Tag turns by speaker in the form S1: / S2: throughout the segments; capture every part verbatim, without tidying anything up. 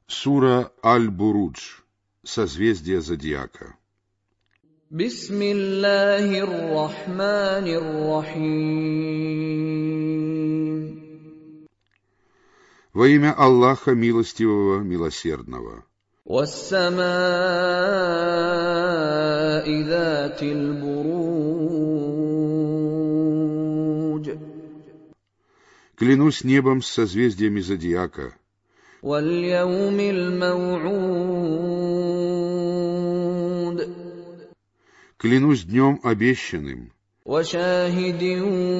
S1: Сура Аль-Бурудж. Созвездие зодиака.
S2: Бисмиллахир-рахманир-рахим.
S1: Во имя Аллаха Милостивого, Милосердного.
S2: Вас-самааи затил-буруджь.
S1: Клянусь небом с созвездиями зодиака.
S2: Валь-яумил-мау'уд.
S1: Клянусь днем обещанным.
S2: Ва-шахидин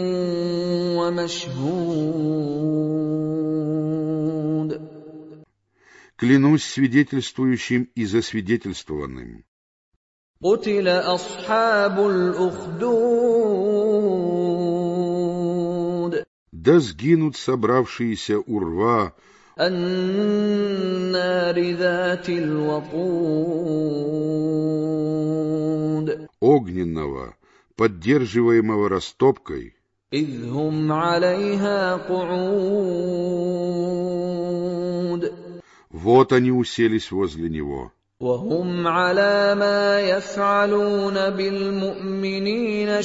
S2: ва-машхуд.
S1: Клянусь свидетельствующим и засвидетельствованным.
S2: Кутиля асхабуль-ухдуд.
S1: Да сгинут собравшиеся у рва.
S2: Ан-нари затил-вакуд.
S1: Огненного, поддерживаемого растопкой.
S2: إذ هم عليها قعود.
S1: Вот они уселись возле него.
S2: وهم على ما يفعلون بالمؤمنين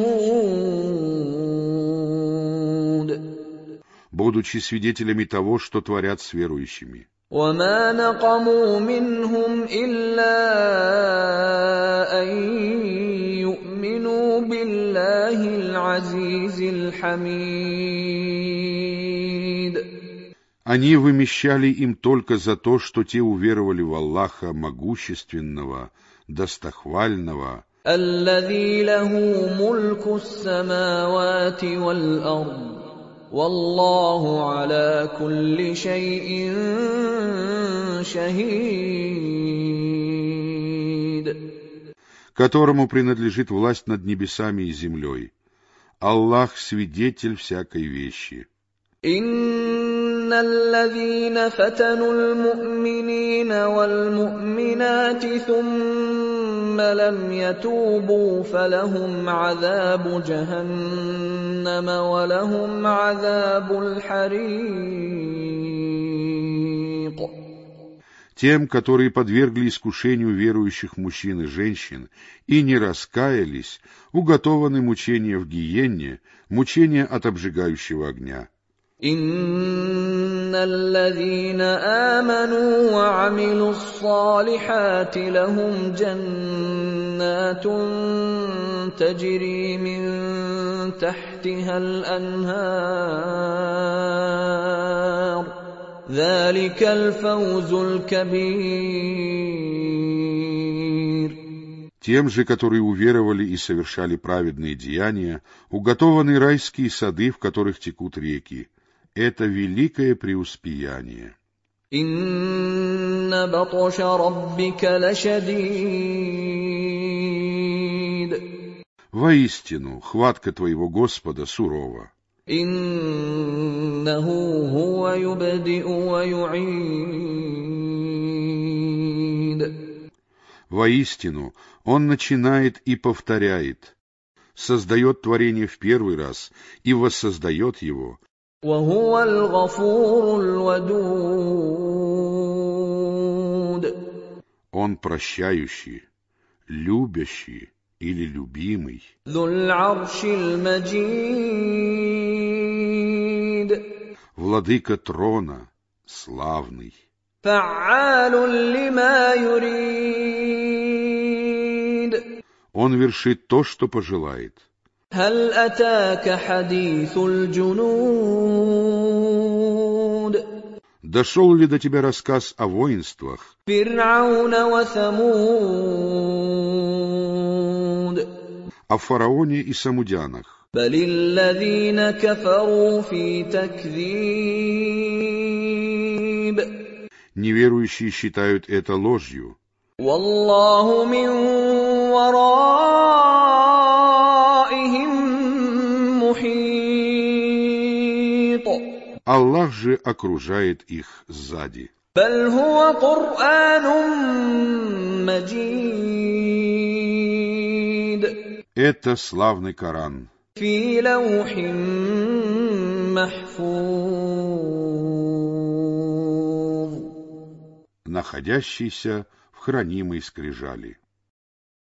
S2: شهود.
S1: Будучи свидетелями того, что творят с верующими.
S2: وما نقموا منهم إلا أن يؤمنوا بالله العزيز الحميد.
S1: Они вымещали им только за то, что те уверовали в Аллаха могущественного, достохвального,
S2: الذي له ملك السماوات والأرض والله على كل شيء شهيد.
S1: которому принадлежит власть над небесами и землей. Аллах свидетель всякой вещи.
S2: إن الذين فتنوا المؤمنين والمؤمنات ثم لم يتوبوا فلهم عذاب جهنم ولهم عذاب الحريق.
S1: Тем, которые подвергли искушению верующих мужчин и женщин и не раскаялись, уготованы мучения в гиенне, мучения от обжигающего огня.
S2: إن الذين آمنوا وعملوا الصالحات لهم جنات تجري من تحتها الأنهار ذلك الفوز الكبير.
S1: Тем же, которые уверовали и совершали праведные деяния, уготованы райские сады, в которых текут реки. Это великое преуспеяние.
S2: Инна батша раббика лашадид.
S1: Воистину, хватка твоего Господа сурова.
S2: Иннаху хуа юбди'у ва ю'ид.
S1: Воистину, Он начинает и повторяет, создает творение в первый раз и воссоздает его.
S2: وهو الغفور الودود.
S1: Он прощающий, любящий или любимый.
S2: ذو العرش المجيد.
S1: Владыка трона, славный.
S2: فعال لما يريد.
S1: Он вершит то, что пожелает.
S2: هل أتاك حديث الجنود.
S1: Дошел ли до тебя рассказ о воинствах
S2: فرعون وثمود.
S1: о фараоне и самудянах?
S2: بل الذين كفروا في تكذيب.
S1: Неверующие считают это ложью.
S2: والله من ورائهم محيط.
S1: Аллах же окружает их сзади.
S2: بل هو قرآن مجيد.
S1: Это славный Коран.
S2: في لوح محفوظ.
S1: находящийся в хранимой скрижали.